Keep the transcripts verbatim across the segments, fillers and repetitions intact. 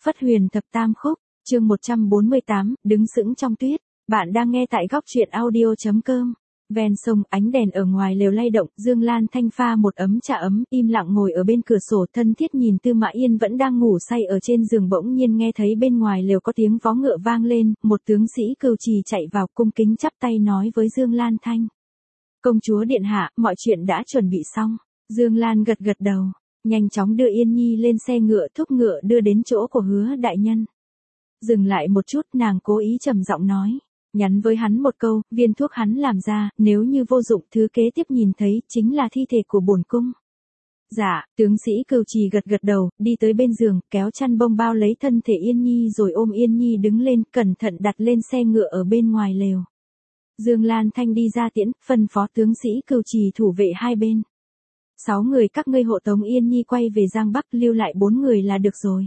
Phất Huyền Thập Tam Khúc, chương một trăm bốn mươi tám, đứng sững trong tuyết. Bạn đang nghe tại góc truyện audio chấm com. Ven sông, ánh đèn ở ngoài lều lay động, Dương Lan Thanh pha một ấm trà ấm, im lặng ngồi ở bên cửa sổ, thân thiết nhìn Tư Mã Yên vẫn đang ngủ say ở trên giường, bỗng nhiên nghe thấy bên ngoài lều có tiếng vó ngựa vang lên, một tướng sĩ cừu trì chạy vào, cung kính chắp tay nói với Dương Lan Thanh: "Công chúa điện hạ, mọi chuyện đã chuẩn bị xong." Dương Lan gật gật đầu, nhanh chóng đưa Yên Nhi lên xe ngựa, thúc ngựa đưa đến chỗ của Hứa đại nhân. Dừng lại một chút, nàng cố ý trầm giọng nói: "Nhắn với hắn một câu, viên thuốc hắn làm ra, nếu như vô dụng, thứ kế tiếp nhìn thấy chính là thi thể của bổn cung." "Dạ." Tướng sĩ cừu trì gật gật đầu, đi tới bên giường, kéo chăn bông bao lấy thân thể Yên Nhi rồi ôm Yên Nhi đứng lên, cẩn thận đặt lên xe ngựa ở bên ngoài lều. Dương Lan Thanh đi ra tiễn, phân phó tướng sĩ cừu trì thủ vệ hai bên. "Sáu người các ngươi hộ tống Yên Nhi quay về Giang Bắc, lưu lại bốn người là được rồi."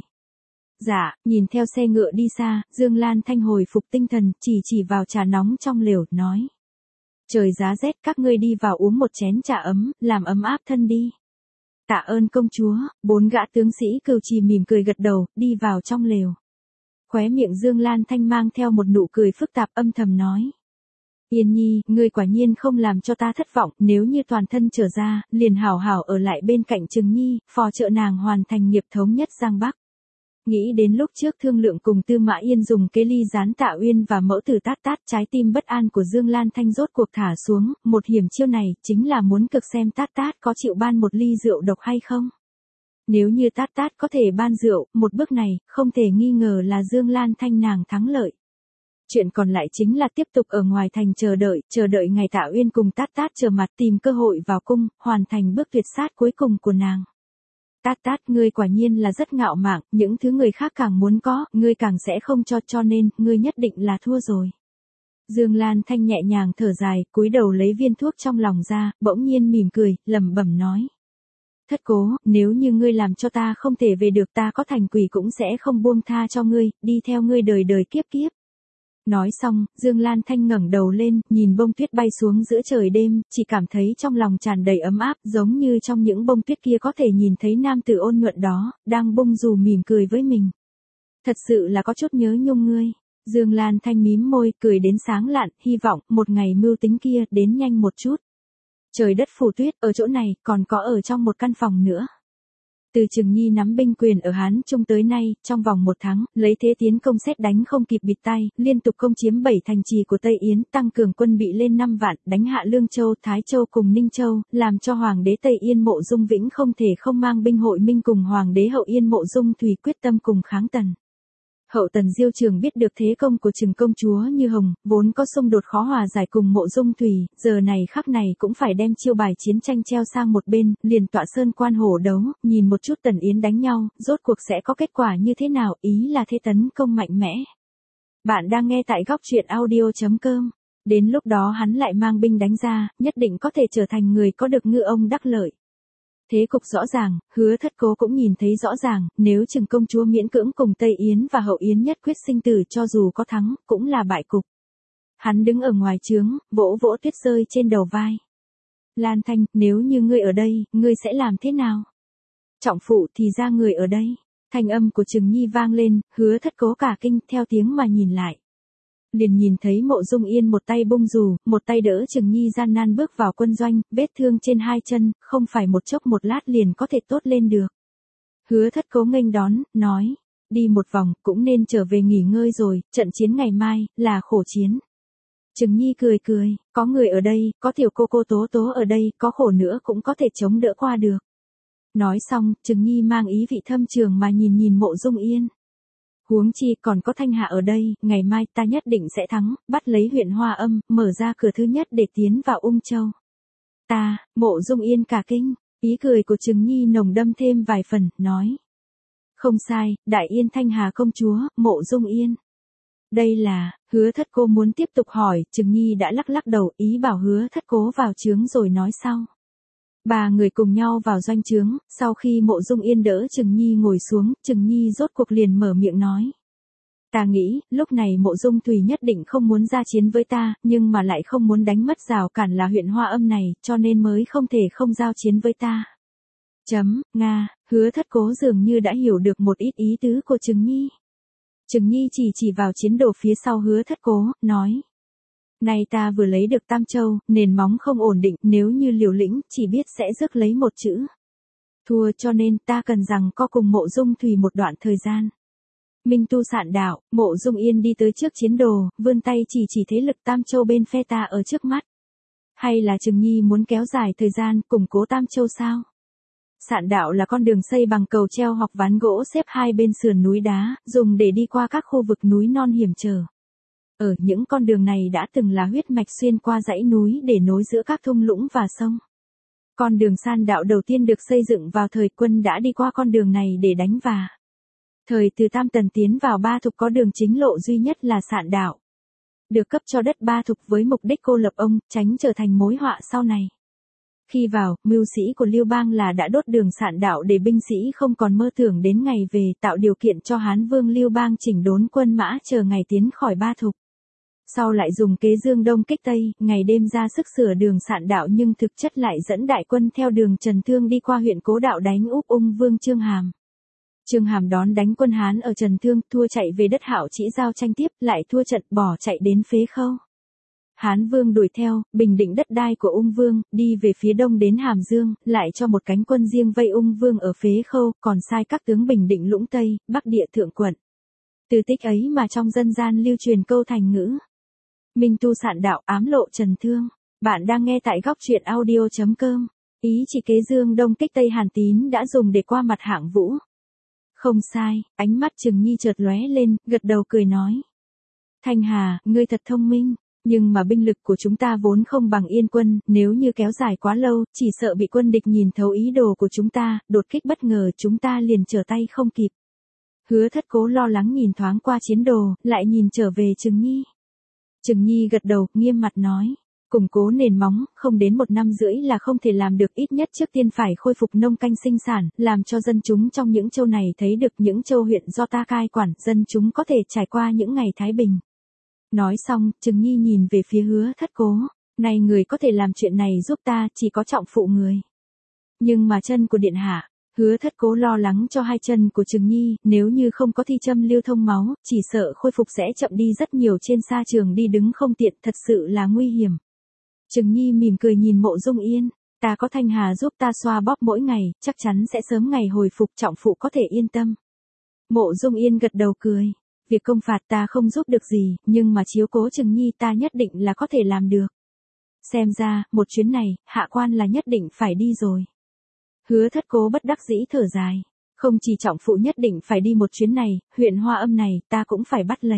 "Dạ." Nhìn theo xe ngựa đi xa, Dương Lan Thanh hồi phục tinh thần, chỉ chỉ vào trà nóng trong lều, nói: "Trời giá rét, các ngươi đi vào uống một chén trà ấm, làm ấm áp thân đi." "Tạ ơn công chúa." Bốn gã tướng sĩ cừu trì mỉm cười gật đầu, đi vào trong lều. Khóe miệng Dương Lan Thanh mang theo một nụ cười phức tạp, âm thầm nói: "Yên Nhi, ngươi quả nhiên không làm cho ta thất vọng, nếu như toàn thân trở ra, liền hảo hảo ở lại bên cạnh Trừng Nhi, phò trợ nàng hoàn thành nghiệp thống nhất Giang Bắc." Nghĩ đến lúc trước thương lượng cùng Tư Mã Yên dùng kế ly gián Tạ Uyên và mẫu tử Tát Tát, trái tim bất an của Dương Lan Thanh rốt cuộc thả xuống, một hiểm chiêu này chính là muốn cực xem Tát Tát có chịu ban một ly rượu độc hay không. Nếu như Tát Tát có thể ban rượu, một bước này, không thể nghi ngờ là Dương Lan Thanh nàng thắng lợi. Chuyện còn lại chính là tiếp tục ở ngoài thành chờ đợi, chờ đợi ngày Tạ Uyên cùng Tát Tát trở mặt, tìm cơ hội vào cung, hoàn thành bước tuyệt sát cuối cùng của nàng. "Tát Tát, ngươi quả nhiên là rất ngạo mạn, những thứ người khác càng muốn có, ngươi càng sẽ không cho, cho nên, ngươi nhất định là thua rồi." Dương Lan Thanh nhẹ nhàng thở dài, cúi đầu lấy viên thuốc trong lòng ra, bỗng nhiên mỉm cười, lẩm bẩm nói: "Thất cố, nếu như ngươi làm cho ta không thể về được, ta có thành quỷ cũng sẽ không buông tha cho ngươi, đi theo ngươi đời đời kiếp kiếp." Nói xong, Dương Lan Thanh ngẩng đầu lên, nhìn bông tuyết bay xuống giữa trời đêm, chỉ cảm thấy trong lòng tràn đầy ấm áp, giống như trong những bông tuyết kia có thể nhìn thấy nam tử ôn nhuận đó, đang bông dù mỉm cười với mình. "Thật sự là có chút nhớ nhung ngươi." Dương Lan Thanh mím môi, cười đến sáng lạn, hy vọng, một ngày mưu tính kia, đến nhanh một chút. Trời đất phủ tuyết, ở chỗ này, còn có ở trong một căn phòng nữa. Từ Trừng Nhi nắm binh quyền ở Hán Trung tới nay, trong vòng một tháng, lấy thế tiến công sét đánh không kịp bịt tay, liên tục công chiếm bảy thành trì của Tây Yến, tăng cường quân bị lên năm vạn, đánh hạ Lương Châu, Thái Châu cùng Ninh Châu, làm cho Hoàng đế Tây Yên Mộ Dung Vĩnh không thể không mang binh hội minh cùng Hoàng đế Hậu Yên Mộ Dung Thùy quyết tâm cùng kháng Tần. Hậu Tần Diêu Trường biết được thế công của Trừng công chúa Như Hồng, vốn có xung đột khó hòa giải cùng Mộ Dung Thùy, giờ này khắc này cũng phải đem chiêu bài chiến tranh treo sang một bên, liền tọa sơn quan hổ đấu, nhìn một chút Tần Yến đánh nhau, rốt cuộc sẽ có kết quả như thế nào, ý là thế tấn công mạnh mẽ. Bạn đang nghe tại góc truyện audio chấm com. Đến lúc đó hắn lại mang binh đánh ra, nhất định có thể trở thành người có được ngư ông đắc lợi. Thế cục rõ ràng, Hứa Thất Cố cũng nhìn thấy rõ ràng, nếu Trừng công chúa miễn cưỡng cùng Tây Yến và Hậu Yến nhất quyết sinh tử, cho dù có thắng, cũng là bại cục. Hắn đứng ở ngoài trướng, vỗ vỗ tuyết rơi trên đầu vai. "Lan Thanh, nếu như ngươi ở đây, ngươi sẽ làm thế nào?" "Trọng phụ, thì ra người ở đây." Thanh âm của Trừng Nhi vang lên, Hứa Thất Cố cả kinh, theo tiếng mà nhìn lại. Liền nhìn thấy Mộ Dung Yên một tay bung dù, một tay đỡ Trừng Nhi gian nan bước vào quân doanh, vết thương trên hai chân, không phải một chốc một lát liền có thể tốt lên được. Hứa Thất Cố nghênh đón, nói: "Đi một vòng, cũng nên trở về nghỉ ngơi rồi, trận chiến ngày mai, là khổ chiến." Trừng Nhi cười cười, "Có người ở đây, có tiểu cô cô Tố Tố ở đây, có khổ nữa cũng có thể chống đỡ qua được." Nói xong, Trừng Nhi mang ý vị thâm trường mà nhìn nhìn Mộ Dung Yên. "Huống chi còn có Thanh Hạ ở đây, ngày mai ta nhất định sẽ thắng, bắt lấy huyện Hoa Âm, mở ra cửa thứ nhất để tiến vào Ung Châu." "Ta." Mộ Dung Yên cả kinh, ý cười của Trừng Nhi nồng đâm thêm vài phần, nói: "Không sai, Đại Yên Thanh Hà công chúa, Mộ Dung Yên." Đây là, Hứa Thất Cố muốn tiếp tục hỏi, Trừng Nhi đã lắc lắc đầu, ý bảo Hứa Thất Cố vào trướng rồi nói sau. Ba người cùng nhau vào doanh trướng, sau khi Mộ Dung Yên đỡ Trừng Nhi ngồi xuống, Trừng Nhi rốt cuộc liền mở miệng nói: "Ta nghĩ, lúc này Mộ Dung Thùy nhất định không muốn ra chiến với ta, nhưng mà lại không muốn đánh mất rào cản là huyện Hoa Âm này, cho nên mới không thể không giao chiến với ta." Chấm, Nga, Hứa Thất Cố dường như đã hiểu được một ít ý tứ của Trừng Nhi. Trừng Nhi chỉ chỉ vào chiến đồ phía sau Hứa Thất Cố, nói. Này ta vừa lấy được Tam Châu, nền móng không ổn định, nếu như liều lĩnh, chỉ biết sẽ rước lấy một chữ. Thua, cho nên ta cần rằng có cùng Mộ Dung Thùy một đoạn thời gian. Minh tu sạn đạo, Mộ Dung Yên đi tới trước chiến đồ, vươn tay chỉ chỉ thế lực Tam Châu bên phe ta ở trước mắt. Hay là Trừng Nhi muốn kéo dài thời gian, củng cố Tam Châu sao? Sạn đạo là con đường xây bằng cầu treo hoặc ván gỗ xếp hai bên sườn núi đá, dùng để đi qua các khu vực núi non hiểm trở. Ở những con đường này đã từng là huyết mạch xuyên qua dãy núi để nối giữa các thung lũng và sông. Con đường san đạo đầu tiên được xây dựng vào thời Quân đã đi qua con đường này để đánh vả. Thời từ Tam Tần tiến vào Ba Thục có đường chính lộ duy nhất là sạn đạo. Được cấp cho đất Ba Thục với mục đích cô lập ông, tránh trở thành mối họa sau này. Khi vào, mưu sĩ của Lưu Bang là đã đốt đường sạn đạo để binh sĩ không còn mơ tưởng đến ngày về, tạo điều kiện cho Hán Vương Lưu Bang chỉnh đốn quân mã chờ ngày tiến khỏi Ba Thục. Sau lại dùng kế dương đông kích tây, ngày đêm ra sức sửa đường sạn đạo nhưng thực chất lại dẫn đại quân theo đường Trần Thương đi qua huyện Cố Đạo đánh úp ung vương Chương Hàm. Chương Hàm đón đánh quân Hán ở Trần Thương, thua chạy về đất Hạo Chỉ giao tranh tiếp, lại thua trận bỏ chạy đến Phế Khâu. Hán Vương đuổi theo, bình định đất đai của ung vương, đi về phía đông đến Hàm Dương, lại cho một cánh quân riêng vây ung vương ở Phế Khâu, còn sai các tướng bình định Lũng Tây, Bắc Địa Thượng Quận. Từ tích ấy mà trong dân gian lưu truyền câu thành ngữ. Minh tu sạn đạo, ám lộ Trần Thương. Bạn đang nghe tại góc truyện audio chấm com. Ý chỉ kế dương đông kích tây Hàn Tín đã dùng để qua mặt Hạng Vũ. Không sai, ánh mắt Trừng Nhi chợt lóe lên, gật đầu cười nói. Thanh Hà, ngươi thật thông minh, nhưng mà binh lực của chúng ta vốn không bằng Yên quân, nếu như kéo dài quá lâu, chỉ sợ bị quân địch nhìn thấu ý đồ của chúng ta, đột kích bất ngờ chúng ta liền trở tay không kịp. Hứa Thất Cố lo lắng nhìn thoáng qua chiến đồ, lại nhìn trở về Trừng Nhi. Trừng Nhi gật đầu, nghiêm mặt nói. Củng cố nền móng, không đến một năm rưỡi là không thể làm được, ít nhất trước tiên phải khôi phục nông canh sinh sản, làm cho dân chúng trong những châu này thấy được những châu huyện do ta cai quản, dân chúng có thể trải qua những ngày thái bình. Nói xong, Trừng Nhi nhìn về phía Hứa Thất Cố. Này người có thể làm chuyện này giúp ta, chỉ có trọng phụ người. Nhưng mà chân của điện hạ. Hứa Thất Cố lo lắng cho hai chân của Trừng Nhi, nếu như không có thi châm lưu thông máu, chỉ sợ khôi phục sẽ chậm đi rất nhiều, trên sa trường đi đứng không tiện, thật sự là nguy hiểm. Trừng Nhi mỉm cười nhìn Mộ Dung Yên, ta có Thanh Hà giúp ta xoa bóp mỗi ngày, chắc chắn sẽ sớm ngày hồi phục, trọng phụ có thể yên tâm. Mộ Dung Yên gật đầu cười, việc công phạt ta không giúp được gì, nhưng mà chiếu cố Trừng Nhi ta nhất định là có thể làm được. Xem ra, một chuyến này, hạ quan là nhất định phải đi rồi. Hứa Thất Cố bất đắc dĩ thở dài, không chỉ trọng phụ nhất định phải đi một chuyến này, huyện Hoa Âm này, ta cũng phải bắt lấy.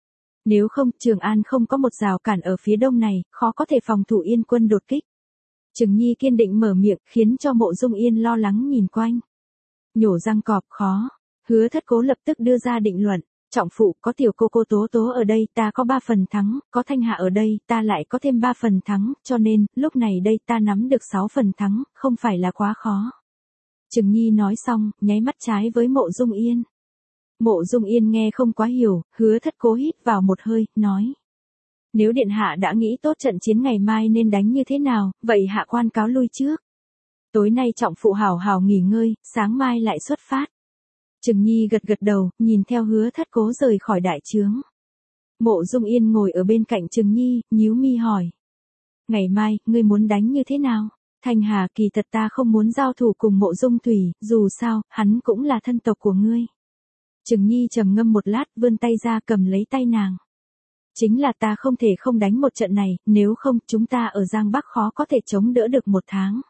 Nếu không, Trường An không có một rào cản ở phía đông này, khó có thể phòng thủ Yên quân đột kích. Trừng Nhi kiên định mở miệng, khiến cho Mộ Dung Yên lo lắng nhìn quanh. Nhổ răng cọp khó. Hứa Thất Cố lập tức đưa ra định luận. Trọng phụ, có tiểu cô cô Tố Tố ở đây, ta có ba phần thắng, có Thanh Hạ ở đây, ta lại có thêm ba phần thắng, cho nên, lúc này đây ta nắm được sáu phần thắng, không phải là quá khó. Trừng Nhi nói xong, nháy mắt trái với Mộ Dung Yên. Mộ Dung Yên nghe không quá hiểu, Hứa Thất Cố hít vào một hơi, nói. Nếu điện hạ đã nghĩ tốt trận chiến ngày mai nên đánh như thế nào, vậy hạ quan cáo lui trước. Tối nay trọng phụ hảo hảo nghỉ ngơi, sáng mai lại xuất phát. Trừng Nhi gật gật đầu, nhìn theo Hứa Thất Cố rời khỏi đại trướng. Mộ Dung Yên ngồi ở bên cạnh Trừng Nhi, nhíu mi hỏi. Ngày mai, ngươi muốn đánh như thế nào? Thanh Hà, kỳ thật ta không muốn giao thủ cùng Mộ Dung Thùy, dù sao, hắn cũng là thân tộc của ngươi. Trừng Nhi trầm ngâm một lát, vươn tay ra cầm lấy tay nàng. Chính là ta không thể không đánh một trận này, nếu không, chúng ta ở Giang Bắc khó có thể chống đỡ được một tháng.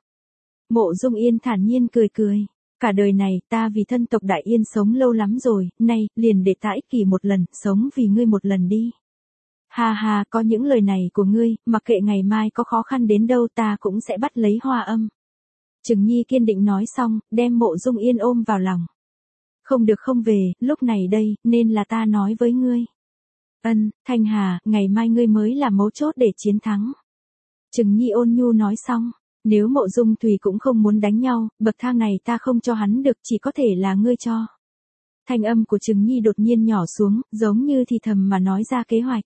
Mộ Dung Yên thản nhiên cười cười. Cả đời này, ta vì thân tộc Đại Yên sống lâu lắm rồi, nay, liền để ta ích kỷ một lần, sống vì ngươi một lần đi. Ha ha, có những lời này của ngươi, mặc kệ ngày mai có khó khăn đến đâu ta cũng sẽ bắt lấy Hoa Âm. Trừng Nhi kiên định nói xong, đem Mộ Dung Yên ôm vào lòng. Không được không về, lúc này đây, nên là ta nói với ngươi. Ân, Thanh Hà, ngày mai ngươi mới là mấu chốt để chiến thắng. Trừng Nhi ôn nhu nói xong. Nếu Mộ Dung Thùy cũng không muốn đánh nhau, bậc thang này ta không cho hắn được, chỉ có thể là ngươi cho. Thanh âm của Trừng Nhi đột nhiên nhỏ xuống, giống như thì thầm mà nói ra kế hoạch.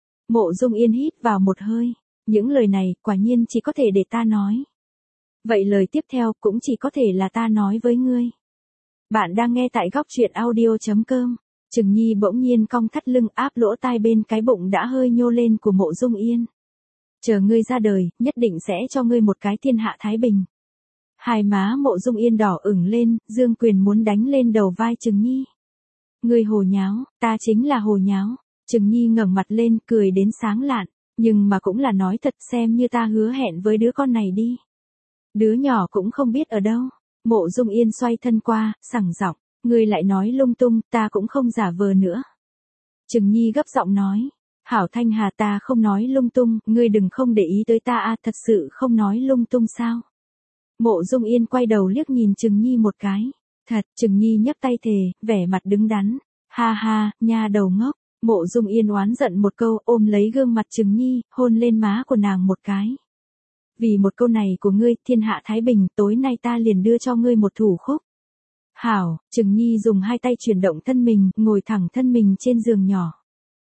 Mộ Dung Yên hít vào một hơi. Những lời này, quả nhiên chỉ có thể để ta nói. Vậy lời tiếp theo cũng chỉ có thể là ta nói với ngươi. Bạn đang nghe tại góc truyện audio chấm com. Trừng Nhi bỗng nhiên cong thắt lưng áp lỗ tai bên cái bụng đã hơi nhô lên của Mộ Dung Yên. Chờ ngươi ra đời, nhất định sẽ cho ngươi một cái thiên hạ thái bình. Hai má Mộ Dung Yên đỏ ửng lên, giương quyền muốn đánh lên đầu vai Trừng Nhi. Ngươi hồ nháo, ta chính là hồ nháo. Trừng Nhi ngẩng mặt lên cười đến sáng lạn, nhưng mà cũng là nói thật, xem như ta hứa hẹn với đứa con này đi. Đứa nhỏ cũng không biết ở đâu. Mộ Dung Yên xoay thân qua, sẳng giọng, ngươi lại nói lung tung, ta cũng không giả vờ nữa. Trừng Nhi gấp giọng nói, Hảo Thanh Hà, ta không nói lung tung, ngươi đừng không để ý tới ta à, thật sự không nói lung tung sao? Mộ Dung Yên quay đầu liếc nhìn Trừng Nhi một cái. Thật. Trừng Nhi nhấc tay thề, vẻ mặt đứng đắn. Ha ha, nha đầu ngốc. Mộ Dung Yên oán giận một câu, ôm lấy gương mặt Trừng Nhi, hôn lên má của nàng một cái. Vì một câu này của ngươi, thiên hạ thái bình, tối nay ta liền đưa cho ngươi một thủ khúc. Hảo. Trừng Nhi dùng hai tay chuyển động thân mình, ngồi thẳng thân mình trên giường nhỏ.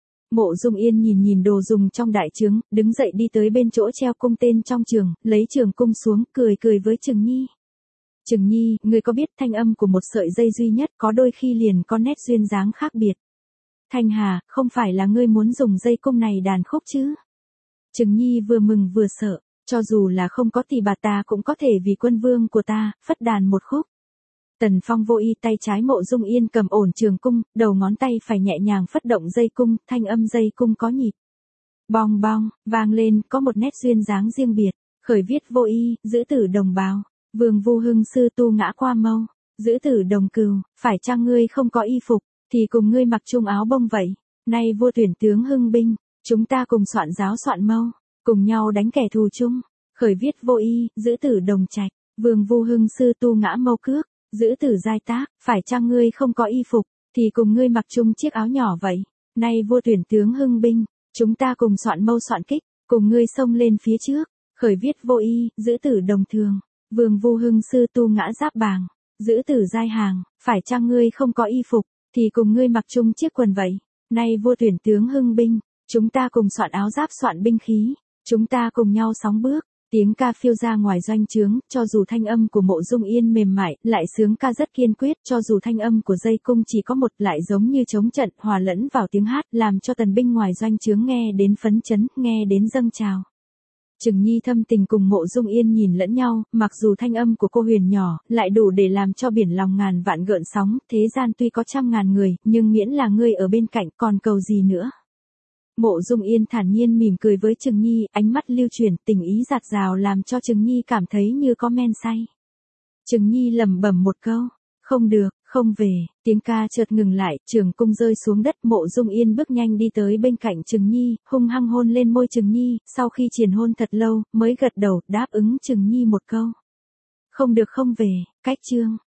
Mộ Dung Yên nhìn nhìn đồ dùng trong đại trướng, đứng dậy đi tới bên chỗ treo cung tên trong trường, lấy trường cung xuống, cười cười với Trừng Nhi. Trừng Nhi, ngươi có biết thanh âm của một sợi dây duy nhất có đôi khi liền có nét duyên dáng khác biệt. Thanh Hà, không phải là ngươi muốn dùng dây cung này đàn khúc chứ? Trừng Nhi vừa mừng vừa sợ, cho dù là không có thì bà ta cũng có thể vì quân vương của ta, phất đàn một khúc. Tần Phong vô ý, tay trái Mộ Dung Yên cầm ổn trường cung, đầu ngón tay phải nhẹ nhàng phất động dây cung, thanh âm dây cung có nhịp. Bong bong, vang lên, có một nét duyên dáng riêng biệt. Khởi viết vô ý, giữ tử đồng bào. Vương Vu Hưng sư tu ngã qua mâu. Giữ tử đồng cừu, phải chăng ngươi không có y phục, thì cùng ngươi mặc chung áo bông vậy. Nay vua tuyển tướng hưng binh, chúng ta cùng soạn giáo soạn mâu, cùng nhau đánh kẻ thù chung. Khởi viết vô ý, giữ tử đồng trạch. Vương Vu Hưng sư tu ngã mâu cước. Giữ tử giai tác, phải chăng ngươi không có y phục, thì cùng ngươi mặc chung chiếc áo nhỏ vậy. Nay vua tuyển tướng hưng binh, chúng ta cùng soạn mâu soạn kích, cùng ngươi xông lên phía trước. Khởi viết vô ý, giữ tử đồng thường. Vương Vu Hưng sư tu ngã giáp bàng. Giữ tử giai hàng, phải chăng ngươi không có y phục, thì cùng ngươi mặc chung chiếc quần vậy. Nay vua tuyển tướng hưng binh, chúng ta cùng soạn áo giáp soạn binh khí, chúng ta cùng nhau sóng bước. Tiếng ca phiêu ra ngoài doanh trướng, cho dù thanh âm của Mộ Dung Yên mềm mại, lại sướng ca rất kiên quyết, cho dù thanh âm của dây cung chỉ có một, lại giống như trống trận, hòa lẫn vào tiếng hát, làm cho tần binh ngoài doanh trướng nghe đến phấn chấn, nghe đến dâng trào. Trừng Nhi thâm tình cùng Mộ Dung Yên nhìn lẫn nhau, mặc dù thanh âm của cô huyền nhỏ, lại đủ để làm cho biển lòng ngàn vạn gợn sóng, thế gian tuy có trăm ngàn người, nhưng miễn là ngươi ở bên cạnh, còn cầu gì nữa. Mộ Dung Yên thản nhiên mỉm cười với Trừng Nhi, ánh mắt lưu chuyển, tình ý dạt dào làm cho Trừng Nhi cảm thấy như có men say. Trừng Nhi lẩm bẩm một câu, không được, không về, tiếng ca chợt ngừng lại, trường cung rơi xuống đất, Mộ Dung Yên bước nhanh đi tới bên cạnh Trừng Nhi, hung hăng hôn lên môi Trừng Nhi, sau khi triền hôn thật lâu, mới gật đầu, đáp ứng Trừng Nhi một câu. Không được không về, cách chương.